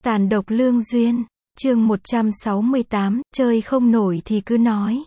Tàn độc lương duyên, chương 168, chơi không nổi thì cứ nói.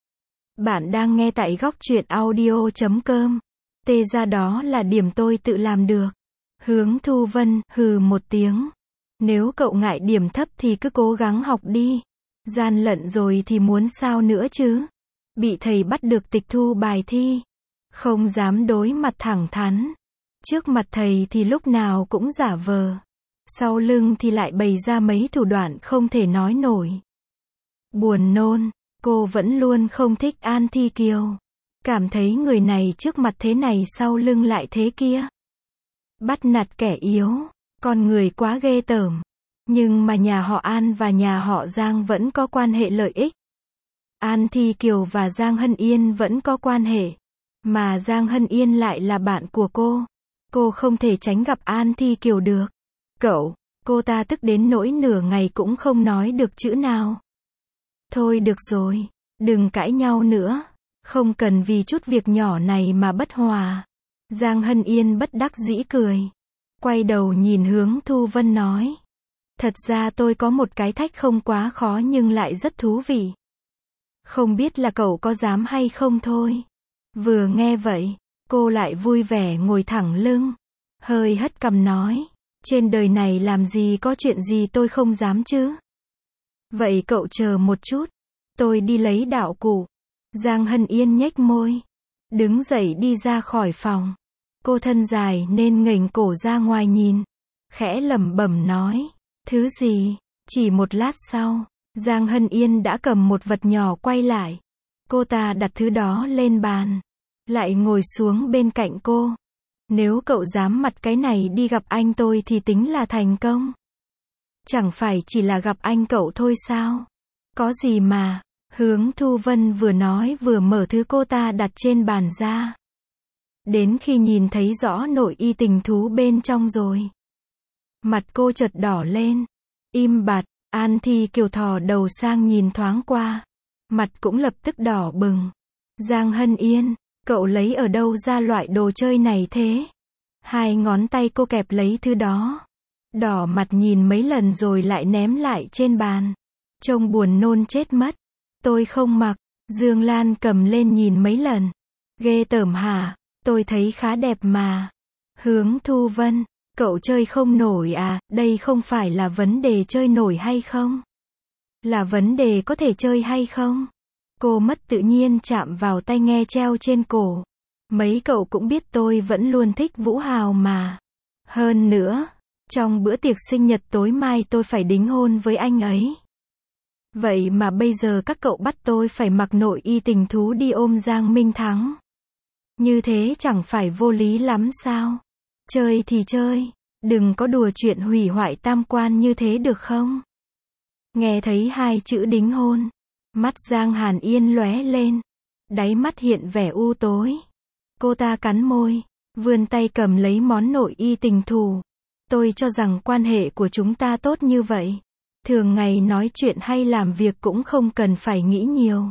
Bạn đang nghe tại góc truyện audio.com. Tê ra đó là điểm tôi tự làm được. Hướng Thu Vân, hừ một tiếng. Nếu cậu ngại điểm thấp thì cứ cố gắng học đi. Gian lận rồi thì muốn sao nữa chứ? Bị thầy bắt được tịch thu bài thi. Không dám đối mặt thẳng thắn. Trước mặt thầy thì lúc nào cũng giả vờ. Sau lưng thì lại bày ra mấy thủ đoạn không thể nói nổi. Buồn nôn, cô vẫn luôn không thích An Thi Kiều. Cảm thấy người này trước mặt thế này sau lưng lại thế kia. Bắt nạt kẻ yếu, con người quá ghê tởm. Nhưng mà nhà họ An và nhà họ Giang vẫn có quan hệ lợi ích. An Thi Kiều và Giang Hân Yên vẫn có quan hệ. Mà Giang Hân Yên lại là bạn của cô. Cô không thể tránh gặp An Thi Kiều được. Cậu, cô ta tức đến nỗi nửa ngày cũng không nói được chữ nào. Thôi được rồi, đừng cãi nhau nữa. Không cần vì chút việc nhỏ này mà bất hòa. Giang Hân Yên bất đắc dĩ cười. Quay đầu nhìn Hướng Thu Vân nói. Thật ra tôi có một cái thách không quá khó nhưng lại rất thú vị. Không biết là cậu có dám hay không thôi. Vừa nghe vậy, cô lại vui vẻ ngồi thẳng lưng. Hơi hất cằm nói. Trên đời này làm gì có chuyện gì tôi không dám chứ. Vậy cậu chờ một chút. Tôi đi lấy đạo cụ. Giang Hân Yên nhếch môi. Đứng dậy đi ra khỏi phòng. Cô thân dài nên nghềnh cổ ra ngoài nhìn. Khẽ lẩm bẩm nói. Thứ gì? Chỉ một lát sau, Giang Hân Yên đã cầm một vật nhỏ quay lại. Cô ta đặt thứ đó lên bàn. Lại ngồi xuống bên cạnh cô. Nếu cậu dám mặt cái này đi gặp anh tôi thì tính là thành công. Chẳng phải chỉ là gặp anh cậu thôi sao? Có gì mà. Hướng Thu Vân vừa nói vừa mở thứ cô ta đặt trên bàn ra. Đến khi nhìn thấy rõ nội y tình thú bên trong rồi. Mặt cô chợt đỏ lên. Im bặt, An Thi Kiều thò đầu sang nhìn thoáng qua. Mặt cũng lập tức đỏ bừng. Giang Hân Yên, cậu lấy ở đâu ra loại đồ chơi này thế? Hai ngón tay cô kẹp lấy thứ đó. Đỏ mặt nhìn mấy lần rồi lại ném lại trên bàn. Trông buồn nôn chết mất. Tôi không mặc. Dương Lan cầm lên nhìn mấy lần. Ghê tởm hả? Tôi thấy khá đẹp mà. Hướng Thu Vân, cậu chơi không nổi à? Đây không phải là vấn đề chơi nổi hay không? Là vấn đề có thể chơi hay không? Cô mất tự nhiên chạm vào tai nghe treo trên cổ. Mấy cậu cũng biết tôi vẫn luôn thích Vũ Hào mà. Hơn nữa, trong bữa tiệc sinh nhật tối mai tôi phải đính hôn với anh ấy. Vậy mà bây giờ các cậu bắt tôi phải mặc nội y tình thú đi ôm Giang Minh Thắng. Như thế chẳng phải vô lý lắm sao? Chơi thì chơi, đừng có đùa chuyện hủy hoại tam quan như thế được không? Nghe thấy hai chữ đính hôn, mắt Giang Hàn Yên lóe lên, đáy mắt hiện vẻ u tối. Cô ta cắn môi, vươn tay cầm lấy món nội y tình thù. Tôi cho rằng quan hệ của chúng ta tốt như vậy. Thường ngày nói chuyện hay làm việc cũng không cần phải nghĩ nhiều.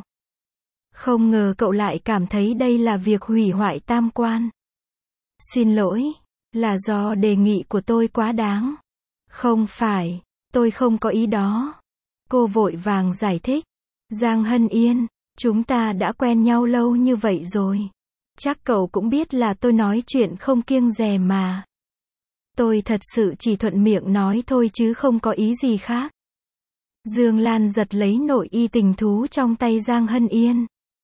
Không ngờ cậu lại cảm thấy đây là việc hủy hoại tam quan. Xin lỗi, là do đề nghị của tôi quá đáng. Không phải, tôi không có ý đó. Cô vội vàng giải thích. Giang Hân Yên, chúng ta đã quen nhau lâu như vậy rồi. Chắc cậu cũng biết là tôi nói chuyện không kiêng dè mà. Tôi thật sự chỉ thuận miệng nói thôi chứ không có ý gì khác. Dương Lan giật lấy nội y tình thú trong tay Giang Hân Yên.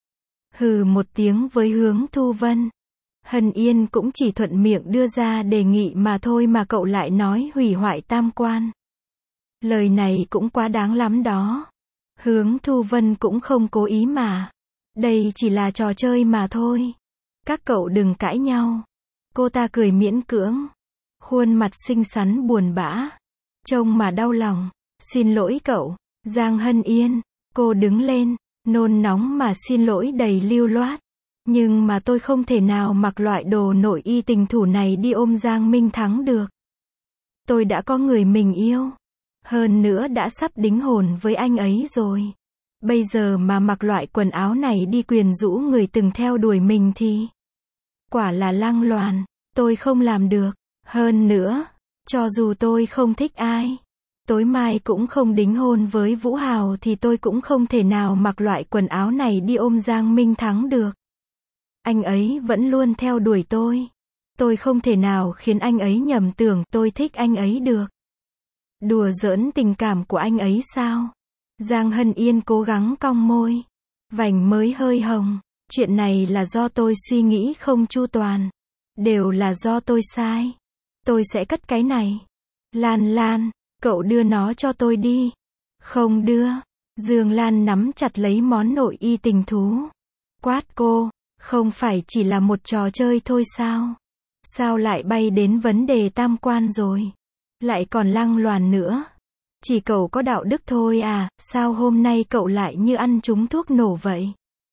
Hừ một tiếng với Hướng Thu Vân. Hân Yên cũng chỉ thuận miệng đưa ra đề nghị mà thôi mà cậu lại nói hủy hoại tam quan. Lời này cũng quá đáng lắm đó. Hướng Thu Vân cũng không cố ý mà. Đây chỉ là trò chơi mà thôi. Các cậu đừng cãi nhau. Cô ta cười miễn cưỡng. Khuôn mặt xinh xắn buồn bã. Trông mà đau lòng. Xin lỗi cậu, Giang Hân Yên. Cô đứng lên, nôn nóng mà xin lỗi đầy lưu loát. Nhưng mà tôi không thể nào mặc loại đồ nội y tình thú này đi ôm Giang Minh Thắng được. Tôi đã có người mình yêu. Hơn nữa đã sắp đính hôn với anh ấy rồi. Bây giờ mà mặc loại quần áo này đi quyến rũ người từng theo đuổi mình thì quả là lăng loàn. Tôi không làm được. Hơn nữa, cho dù tôi không thích ai, Tối mai cũng không đính hôn với Vũ Hào thì tôi cũng không thể nào mặc loại quần áo này đi ôm Giang Minh Thắng được. Anh ấy vẫn luôn theo đuổi tôi. Tôi không thể nào khiến anh ấy nhầm tưởng tôi thích anh ấy được. Đùa giỡn tình cảm của anh ấy sao? Giang Hân Yên cố gắng cong môi. Vành mới hơi hồng. Chuyện này là do tôi suy nghĩ không chu toàn. Đều là do tôi sai. Tôi sẽ cất cái này. Lan Lan, cậu đưa nó cho tôi đi. Không đưa. Dương Lan nắm chặt lấy món nội y tình thú. Quát cô, không phải chỉ là một trò chơi thôi sao? Sao lại bay đến vấn đề tam quan rồi? Lại còn lăng loàn nữa. Chỉ cậu có đạo đức thôi à, sao hôm nay cậu lại như ăn trúng thuốc nổ vậy?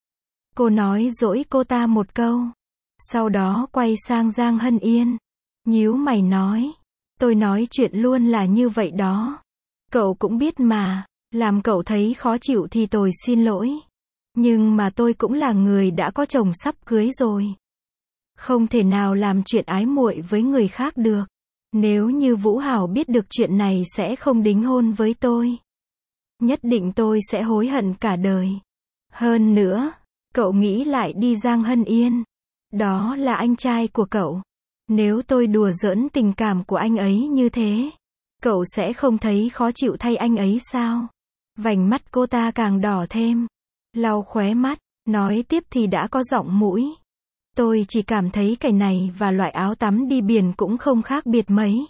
Cô nói dỗi cô ta một câu. Sau đó quay sang Giang Hân Yên. Nhíu mày nói. Tôi nói chuyện luôn là như vậy đó. Cậu cũng biết mà. Làm cậu thấy khó chịu thì tôi xin lỗi. Nhưng mà tôi cũng là người đã có chồng sắp cưới rồi. Không thể nào làm chuyện ái muội với người khác được. Nếu như Vũ Hào biết được chuyện này sẽ không đính hôn với tôi. Nhất định tôi sẽ hối hận cả đời. Hơn nữa, cậu nghĩ lại đi Giang Hân Yên. Đó là anh trai của cậu. Nếu tôi đùa giỡn tình cảm của anh ấy như thế, cậu sẽ không thấy khó chịu thay anh ấy sao? Vành mắt cô ta càng đỏ thêm. Lau khóe mắt, nói tiếp thì đã có giọng mũi. Tôi chỉ cảm thấy cái này và loại áo tắm đi biển cũng không khác biệt mấy.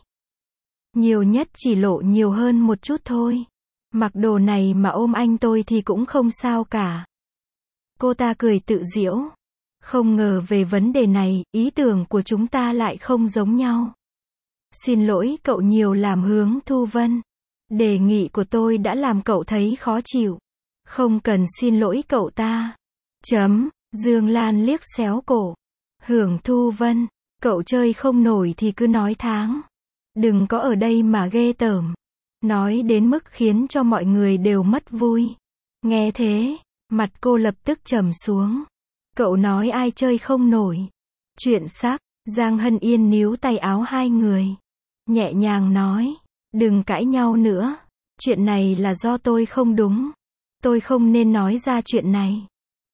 Nhiều nhất chỉ lộ nhiều hơn một chút thôi. Mặc đồ này mà ôm anh tôi thì cũng không sao cả. Cô ta cười tự giễu. Không ngờ về vấn đề này, ý tưởng của chúng ta lại không giống nhau. Xin lỗi cậu nhiều làm Hướng Thu Vân. Đề nghị của tôi đã làm cậu thấy khó chịu. Không cần xin lỗi cậu ta. Dương Lan liếc xéo cổ. Hưởng Thu Vân, cậu chơi không nổi thì cứ nói tháng. Đừng có ở đây mà ghê tởm. Nói đến mức khiến cho mọi người đều mất vui. Nghe thế, mặt cô lập tức trầm xuống. Cậu nói ai chơi không nổi. Chuyện xác, Giang Hân Yên níu tay áo hai người. Nhẹ nhàng nói, đừng cãi nhau nữa. Chuyện này là do tôi không đúng. Tôi không nên nói ra chuyện này.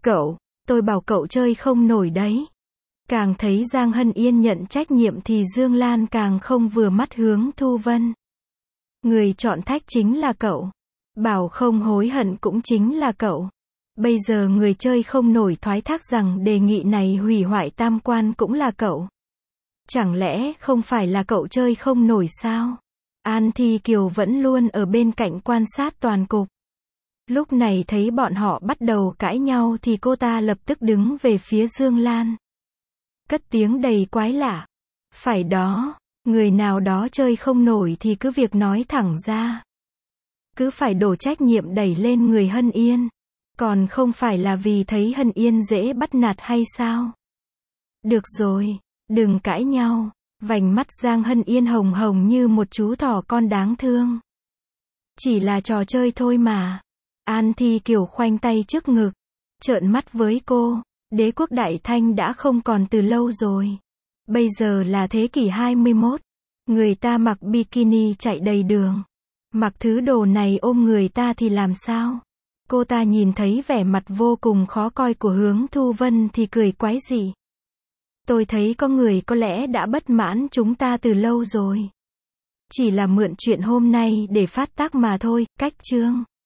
Tôi bảo cậu chơi không nổi đấy. Càng thấy Giang Hân Yên nhận trách nhiệm thì Dương Lan càng không vừa mắt Hướng Thu Vân. Người chọn thách chính là cậu. Bảo không hối hận cũng chính là cậu. Bây giờ người chơi không nổi thoái thác rằng đề nghị này hủy hoại tam quan cũng là cậu. Chẳng lẽ không phải là cậu chơi không nổi sao? An Thi Kiều vẫn luôn ở bên cạnh quan sát toàn cục. Lúc này thấy bọn họ bắt đầu cãi nhau thì cô ta lập tức đứng về phía Dương Lan. Cất tiếng đầy quái lạ. Phải đó, người nào đó chơi không nổi thì cứ việc nói thẳng ra. Cứ phải đổ trách nhiệm đẩy lên người Hân Yên. Còn không phải là vì thấy Hân Yên dễ bắt nạt hay sao? Được rồi, đừng cãi nhau. Vành mắt Giang Hân Yên hồng hồng như một chú thỏ con đáng thương. Chỉ là trò chơi thôi mà. An Thi Kiều khoanh tay trước ngực. Trợn mắt với cô. Đế quốc Đại Thanh đã không còn từ lâu rồi. Bây giờ là thế kỷ 21. Người ta mặc bikini chạy đầy đường. Mặc thứ đồ này ôm người ta thì làm sao? Cô ta nhìn thấy vẻ mặt vô cùng khó coi của Hướng Thu Vân thì cười quái dị. Tôi thấy có người có lẽ đã bất mãn chúng ta từ lâu rồi. Chỉ là mượn chuyện hôm nay để phát tác mà thôi, cách chương.